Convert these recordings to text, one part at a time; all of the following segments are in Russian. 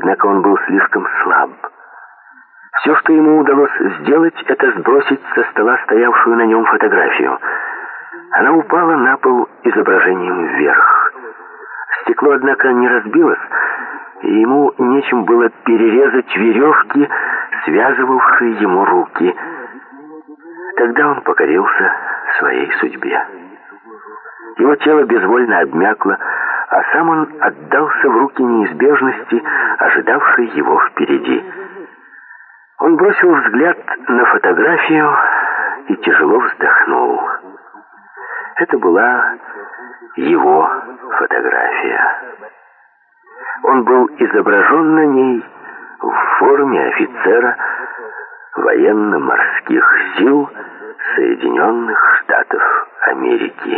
Однако он был слишком слаб. Все, что ему удалось сделать, это сбросить со стола стоявшую на нем фотографию. Она упала на пол изображением вверх. Стекло, однако, не разбилось, и ему нечем было перерезать веревки, связывавшие ему руки. Тогда он покорился своей судьбе. Его тело безвольно обмякло, а сам он отдался в руки неизбежности, ожидавшей его впереди. Он бросил взгляд на фотографию и тяжело вздохнул. Это была его фотография. Он был изображен на ней в форме офицера военно-морских сил Соединенных Штатов Америки.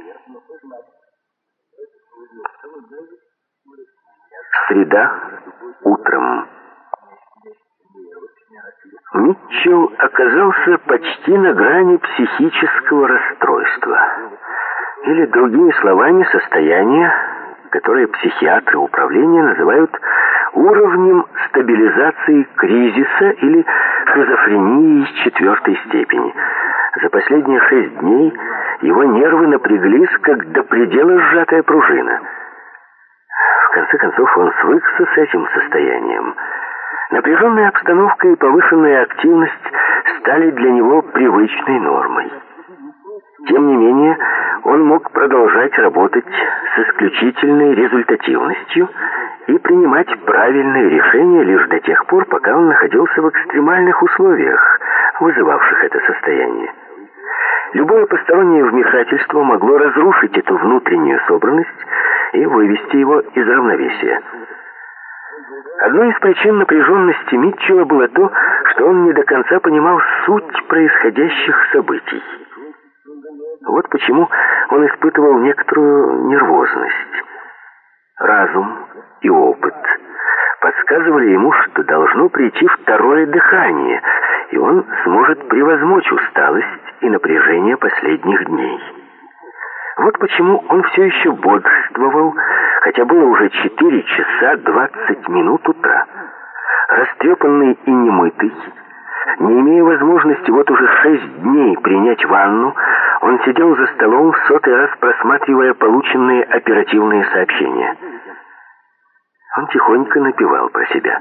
Среда, утром. Митчелл оказался почти на грани психического расстройства. Или, другими словами, состояние, которое психиатры управления называют уровнем стабилизации кризиса или шизофренией 4-й степени. За последние 6 дней его нервы напряглись, как до предела сжатая пружина. В конце концов, он свыкся с этим состоянием. Напряженная обстановка и повышенная активность стали для него привычной нормой. Тем не менее, он мог продолжать работать с исключительной результативностью и принимать правильные решения лишь до тех пор, пока он находился в экстремальных условиях, вызывавших это состояние. Любое постороннее вмешательство могло разрушить эту внутреннюю собранность и вывести его из равновесия. Одной из причин напряженности Митчелла было то, что он не до конца понимал суть происходящих событий. Вот почему он испытывал некоторую нервозность. Разум и опыт подсказывали ему, что должно прийти второе дыхание, и он сможет превозмочь усталость и напряжение последних дней. Вот почему он все еще бодрствовал, хотя было уже 4 часа 20 минут утра. Растрепанный и немытый, не имея возможности вот уже 6 дней принять ванну, он сидел за столом, в 100-й раз просматривая полученные оперативные сообщения. Он тихонько напевал про себя.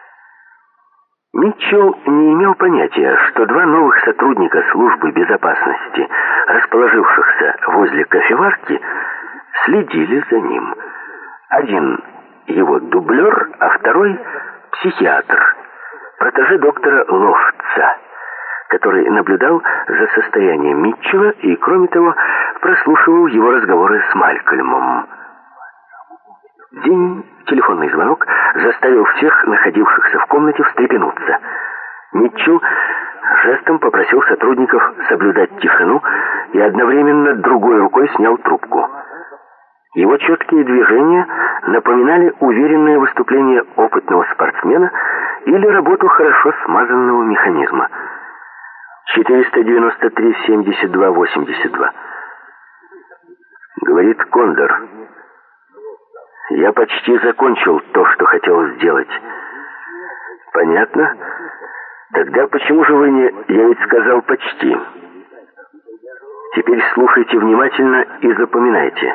Митчелл не имел понятия, что 2 новых сотрудника службы безопасности, расположившихся возле кофеварки, следили за ним. Один его дублер, а второй психиатр, протеже доктора Лофтса, который наблюдал за состоянием Митчелла и, кроме того, прослушивал его разговоры с Малькольмом. День телефонный звонок заставил всех находившихся в комнате встрепенуться. Митчелл жестом попросил сотрудников соблюдать тишину и одновременно другой рукой снял трубку. Его четкие движения напоминали уверенное выступление опытного спортсмена или работу хорошо смазанного механизма. 493-72-82. Говорит Кондор. Я почти закончил то, что хотел сделать. Понятно? Тогда почему же вы не... Я ведь сказал почти. Теперь слушайте внимательно и запоминайте.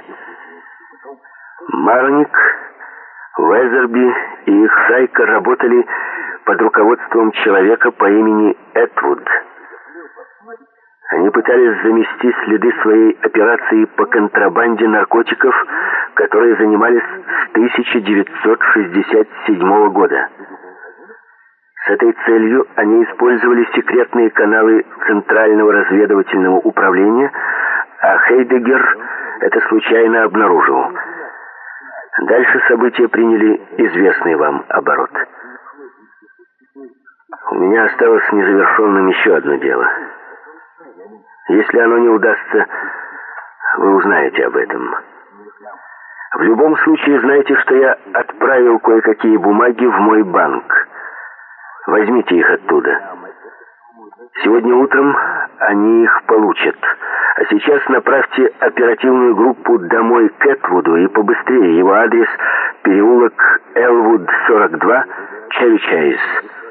Марник, Уэзерби и их шайка работали под руководством человека по имени Этвуд. Они пытались замести следы своей операции по контрабанде наркотиков, которые занимались с 1967 года. С этой целью они использовали секретные каналы Центрального разведывательного управления, а Хейдеггер это случайно обнаружил. Дальше события приняли известный вам оборот. У меня осталось незавершенным еще одно дело. Если оно не удастся, вы узнаете об этом. В любом случае, знайте, что я отправил кое-какие бумаги в мой банк. Возьмите их оттуда. Сегодня утром они их получат. А сейчас направьте оперативную группу домой к Этвуду и побыстрее. Его адрес — переулок Элвуд, 42, Чеви Чейз.